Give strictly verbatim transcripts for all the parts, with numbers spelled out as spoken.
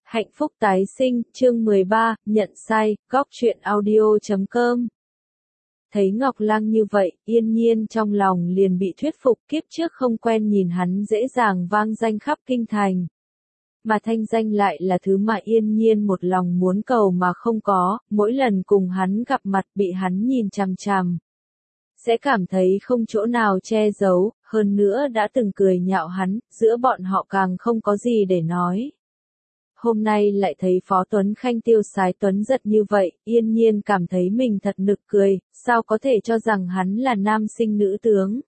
Hạnh phúc tái sinh, chương mười ba, nhận sai, góc truyện audio chấm com. Thấy Ngọc Lăng như vậy, Yên Nhiên trong lòng liền bị thuyết phục, kiếp trước không quen nhìn hắn dễ dàng vang danh khắp kinh thành. Mà thanh danh lại là thứ mà Yên Nhiên một lòng muốn cầu mà không có, mỗi lần cùng hắn gặp mặt bị hắn nhìn chằm chằm. Sẽ cảm thấy không chỗ nào che giấu, hơn nữa đã từng cười nhạo hắn, giữa bọn họ càng không có gì để nói. Hôm nay lại thấy Phó Tuấn Khanh tiêu sái tuấn giật như vậy, Yên Nhiên cảm thấy mình thật nực cười, sao có thể cho rằng hắn là nam sinh nữ tướng.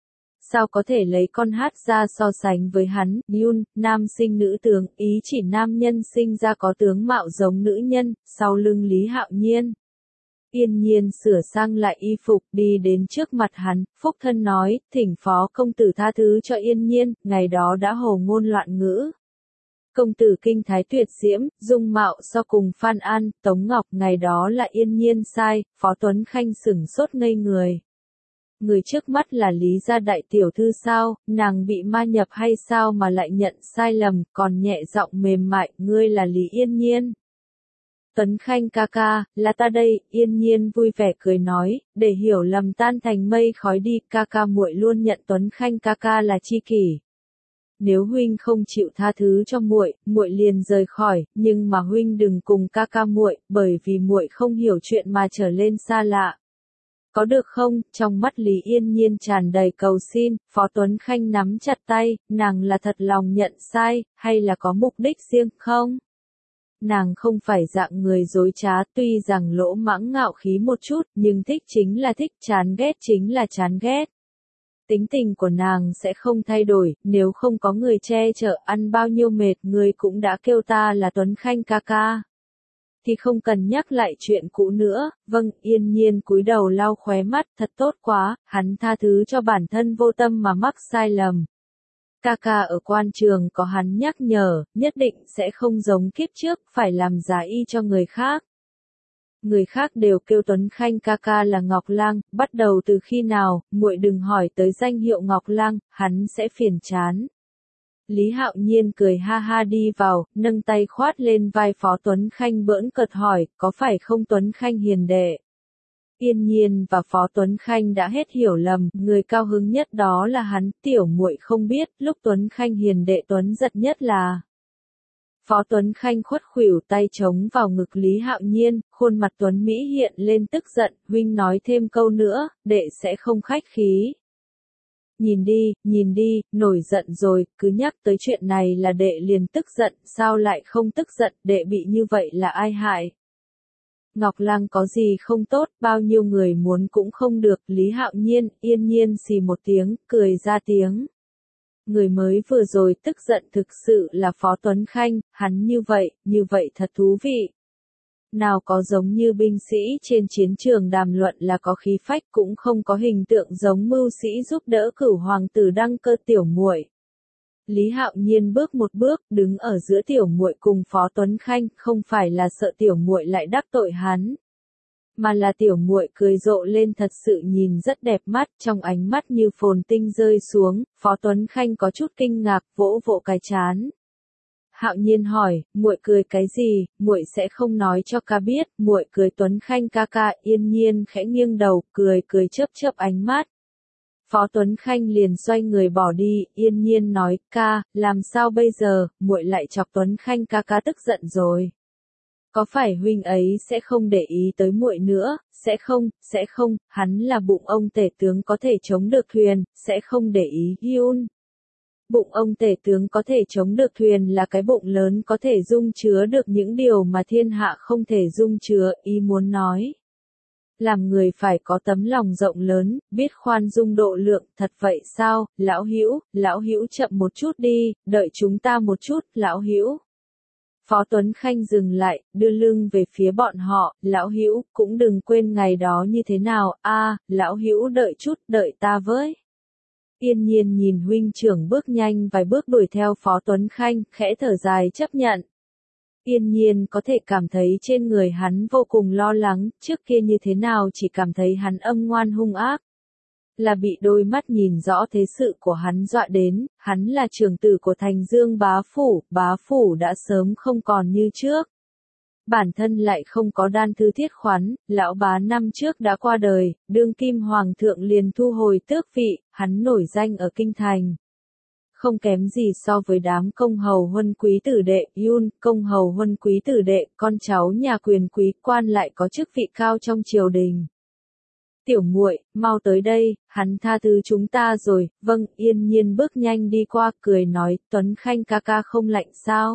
Sao có thể lấy con hát ra so sánh với hắn, Yun, nam sinh nữ tướng, ý chỉ nam nhân sinh ra có tướng mạo giống nữ nhân, sau lưng Lý Hạo Nhiên. Yên Nhiên sửa sang lại y phục đi đến trước mặt hắn, phúc thân nói, thỉnh Phó công tử tha thứ cho Yên Nhiên, ngày đó đã hồ ngôn loạn ngữ. Công tử kinh thái tuyệt diễm, dung mạo so cùng Phan An, Tống Ngọc, ngày đó là Yên Nhiên sai, Phó Tuấn Khanh sửng sốt ngây người. Người trước mắt là Lý gia đại tiểu thư sao, nàng bị ma nhập hay sao mà lại nhận sai lầm, còn nhẹ giọng mềm mại, ngươi là Lý Yên Nhiên. Tuấn Khanh ca ca, là ta đây, Yên Nhiên vui vẻ cười nói, để hiểu lầm tan thành mây khói đi, ca ca muội luôn nhận Tuấn Khanh ca ca là tri kỷ. Nếu huynh không chịu tha thứ cho muội, muội liền rời khỏi, nhưng mà huynh đừng cùng ca ca muội, bởi vì muội không hiểu chuyện mà trở lên xa lạ. Có được không? Trong mắt Lý Yên Nhiên tràn đầy cầu xin, Phó Tuấn Khanh nắm chặt tay, nàng là thật lòng nhận sai, hay là có mục đích riêng không? Nàng không phải dạng người dối trá, tuy rằng lỗ mãng ngạo khí một chút, nhưng thích chính là thích, chán ghét chính là chán ghét. Tính tình của nàng sẽ không thay đổi, nếu không có người che chở, ăn bao nhiêu mệt, người cũng đã kêu ta là Tuấn Khanh ca ca. Thì không cần nhắc lại chuyện cũ nữa, vâng, Yên Nhiên cúi đầu lau khóe mắt, thật tốt quá, hắn tha thứ cho bản thân vô tâm mà mắc sai lầm. Ca ca ở quan trường có hắn nhắc nhở, nhất định sẽ không giống kiếp trước, phải làm giá y cho người khác. Người khác đều kêu Tuấn Khanh ca ca là Ngọc Lang, bắt đầu từ khi nào, muội đừng hỏi tới danh hiệu Ngọc Lang, hắn sẽ phiền chán. Lý Hạo Nhiên cười ha ha đi vào, nâng tay khoát lên vai Phó Tuấn Khanh bỡn cợt hỏi, có phải không Tuấn Khanh hiền đệ? Yên Nhiên và Phó Tuấn Khanh đã hết hiểu lầm, người cao hứng nhất đó là hắn, tiểu muội không biết, lúc Tuấn Khanh hiền đệ Tuấn giật nhất là. Phó Tuấn Khanh khuất khuỷu tay chống vào ngực Lý Hạo Nhiên, khuôn mặt Tuấn Mỹ hiện lên tức giận, huynh nói thêm câu nữa, đệ sẽ không khách khí. Nhìn đi, nhìn đi, nổi giận rồi, cứ nhắc tới chuyện này là đệ liền tức giận, sao lại không tức giận, đệ bị như vậy là ai hại? Ngọc Lang có gì không tốt, bao nhiêu người muốn cũng không được, Lý Hạo Nhiên, Yên Nhiên xì một tiếng, cười ra tiếng. Người mới vừa rồi tức giận thực sự là Phó Tuấn Khanh, hắn như vậy, như vậy thật thú vị. Nào có giống như binh sĩ trên chiến trường đàm luận là có khí phách, cũng không có hình tượng giống mưu sĩ giúp đỡ cửu hoàng tử đăng cơ tiểu muội. Lý Hạo Nhiên bước một bước, đứng ở giữa tiểu muội cùng Phó Tuấn Khanh, không phải là sợ tiểu muội lại đắc tội hắn, mà là tiểu muội cười rộ lên thật sự nhìn rất đẹp mắt, trong ánh mắt như phồn tinh rơi xuống, Phó Tuấn Khanh có chút kinh ngạc, vỗ vỗ cái trán. Hạo Nhiên hỏi, muội cười cái gì, muội sẽ không nói cho ca biết, muội cười Tuấn Khanh ca ca, Yên Nhiên khẽ nghiêng đầu, cười cười chớp chớp ánh mắt. Phó Tuấn Khanh liền xoay người bỏ đi, Yên Nhiên nói, ca, làm sao bây giờ, muội lại chọc Tuấn Khanh ca ca tức giận rồi. Có phải huynh ấy sẽ không để ý tới muội nữa, sẽ không, sẽ không, hắn là bụng ông tể tướng có thể chống được thuyền, sẽ không để ý Hyun. Bụng ông tể tướng có thể chống được thuyền là cái bụng lớn có thể dung chứa được những điều mà thiên hạ không thể dung chứa, ý muốn nói. Làm người phải có tấm lòng rộng lớn, biết khoan dung độ lượng, thật vậy sao, lão hữu, lão hữu chậm một chút đi, đợi chúng ta một chút, lão hữu. Phó Tuấn Khanh dừng lại, đưa lưng về phía bọn họ, lão hữu, cũng đừng quên ngày đó như thế nào, a, lão hữu đợi chút, đợi ta với. Yên Nhiên nhìn huynh trưởng bước nhanh vài bước đuổi theo Phó Tuấn Khanh, khẽ thở dài chấp nhận. Yên Nhiên có thể cảm thấy trên người hắn vô cùng lo lắng, trước kia như thế nào chỉ cảm thấy hắn âm ngoan hung ác. là bị đôi mắt nhìn rõ thế sự của hắn dọa đến, hắn là trưởng tử của Thành Dương bá phủ, bá phủ đã sớm không còn như trước. Bản thân lại không có đan thư thiết khoán, lão bá năm trước đã qua đời, đương kim hoàng thượng liền thu hồi tước vị, hắn nổi danh ở kinh thành. Không kém gì so với đám công hầu huân quý tử đệ, Yun, công hầu huân quý tử đệ, con cháu nhà quyền quý quan lại có chức vị cao trong triều đình. Tiểu muội, mau tới đây, hắn tha thứ chúng ta rồi. Vâng, Yên Nhiên bước nhanh đi qua, cười nói, Tuấn Khanh ca ca không lạnh sao?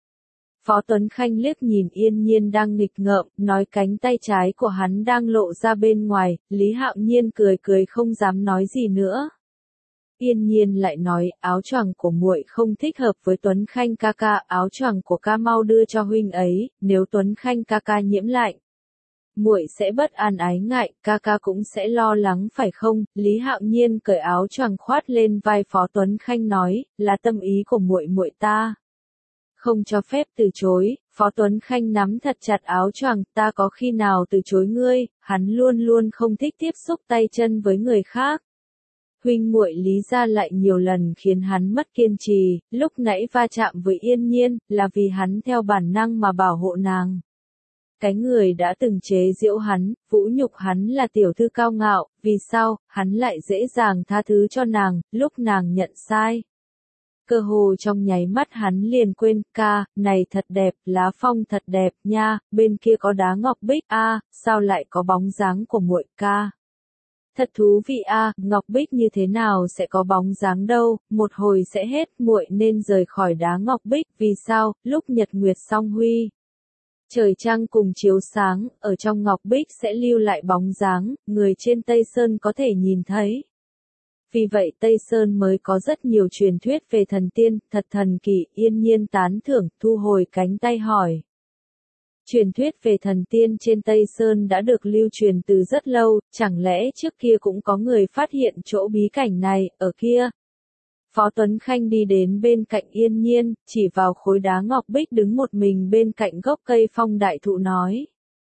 Phó Tuấn Khanh liếc nhìn Yên Nhiên đang nghịch ngợm, nói cánh tay trái của hắn đang lộ ra bên ngoài, Lý Hạo Nhiên cười cười không dám nói gì nữa. Yên Nhiên lại nói, áo choàng của muội không thích hợp với Tuấn Khanh ca ca, áo choàng của ca mau đưa cho huynh ấy, nếu Tuấn Khanh ca ca nhiễm lạnh, muội sẽ bất an ái ngại, ca ca cũng sẽ lo lắng phải không? Lý Hạo Nhiên cởi áo choàng khoát lên vai Phó Tuấn Khanh nói, là tâm ý của muội muội ta, không cho phép từ chối. Phó Tuấn Khanh nắm thật chặt áo choàng, ta có khi nào từ chối ngươi? Hắn luôn luôn không thích tiếp xúc tay chân với người khác. Huynh muội Lý gia lại nhiều lần khiến hắn mất kiên trì, lúc nãy va chạm với Yên Nhiên, là vì hắn theo bản năng mà bảo hộ nàng. Cái người đã từng chế giễu hắn, vũ nhục hắn là tiểu thư cao ngạo, vì sao, hắn lại dễ dàng tha thứ cho nàng, lúc nàng nhận sai. Cơ hồ trong nháy mắt hắn liền quên, ca, này thật đẹp, lá phong thật đẹp nha, bên kia có đá ngọc bích, a, sao lại có bóng dáng của muội ca. Thật thú vị a, ngọc bích như thế nào sẽ có bóng dáng đâu, một hồi sẽ hết, muội nên rời khỏi đá ngọc bích, vì sao, lúc nhật nguyệt song huy. Trời trăng cùng chiếu sáng, ở trong ngọc bích sẽ lưu lại bóng dáng, người trên Tây Sơn có thể nhìn thấy. Vì vậy Tây Sơn mới có rất nhiều truyền thuyết về thần tiên, thật thần kỳ. Yên Nhiên tán thưởng, thu hồi cánh tay hỏi. Truyền thuyết về thần tiên trên Tây Sơn đã được lưu truyền từ rất lâu, chẳng lẽ trước kia cũng có người phát hiện chỗ bí cảnh này, ở kia? Phó Tuấn Khanh đi đến bên cạnh Yên Nhiên, chỉ vào khối đá ngọc bích đứng một mình bên cạnh gốc cây phong đại thụ nói.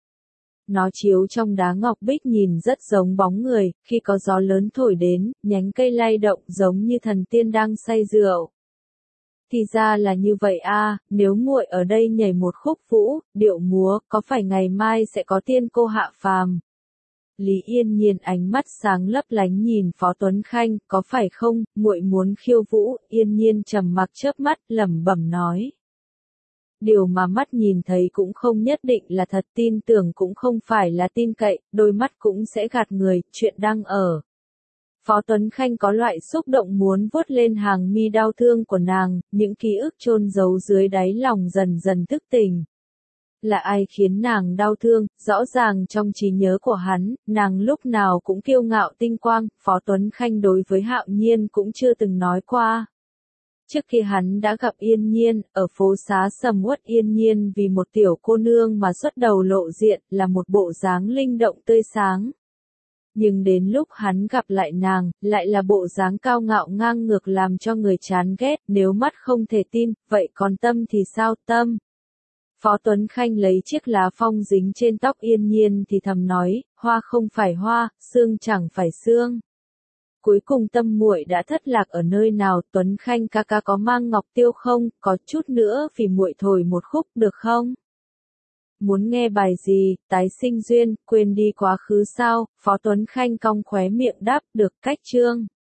Nó chiếu trong đá ngọc bích nhìn rất giống bóng người, khi có gió lớn thổi đến, nhánh cây lay động giống như thần tiên đang say rượu. Thì ra là như vậy a, nếu muội ở đây nhảy một khúc vũ, điệu múa, có phải ngày mai sẽ có tiên cô hạ phàm? Lý Yên Nhiên ánh mắt sáng lấp lánh nhìn Phó Tuấn Khanh, có phải không, muội muốn khiêu vũ? Yên Nhiên trầm mặc chớp mắt, lẩm bẩm nói. Điều mà mắt nhìn thấy cũng không nhất định là thật, tin tưởng cũng không phải là tin cậy, đôi mắt cũng sẽ gạt người, chuyện đang ở. Phó Tuấn Khanh có loại xúc động muốn vuốt lên hàng mi đau thương của nàng, những ký ức chôn giấu dưới đáy lòng dần dần thức tỉnh. Là ai khiến nàng đau thương, rõ ràng trong trí nhớ của hắn, nàng lúc nào cũng kiêu ngạo tinh quang, Phó Tuấn Khanh đối với Hạo Nhiên cũng chưa từng nói qua. Trước khi hắn đã gặp Yên Nhiên, ở phố xá sầm uất Yên Nhiên vì một tiểu cô nương mà xuất đầu lộ diện, là một bộ dáng linh động tươi sáng. Nhưng đến lúc hắn gặp lại nàng, lại là bộ dáng cao ngạo ngang ngược làm cho người chán ghét, nếu mắt không thể tin, vậy còn tâm thì sao, tâm? Phó Tuấn Khanh lấy chiếc lá phong dính trên tóc Yên Nhiên thì thầm nói, hoa không phải hoa, xương chẳng phải xương. Cuối cùng tâm muội đã thất lạc ở nơi nào? Tuấn Khanh ca ca có mang ngọc tiêu không? Có chút nữa vì muội thổi một khúc được không? Muốn nghe bài gì? Tái sinh duyên, quên đi quá khứ sao? Phó Tuấn Khanh cong khóe miệng đáp, được, cách chương.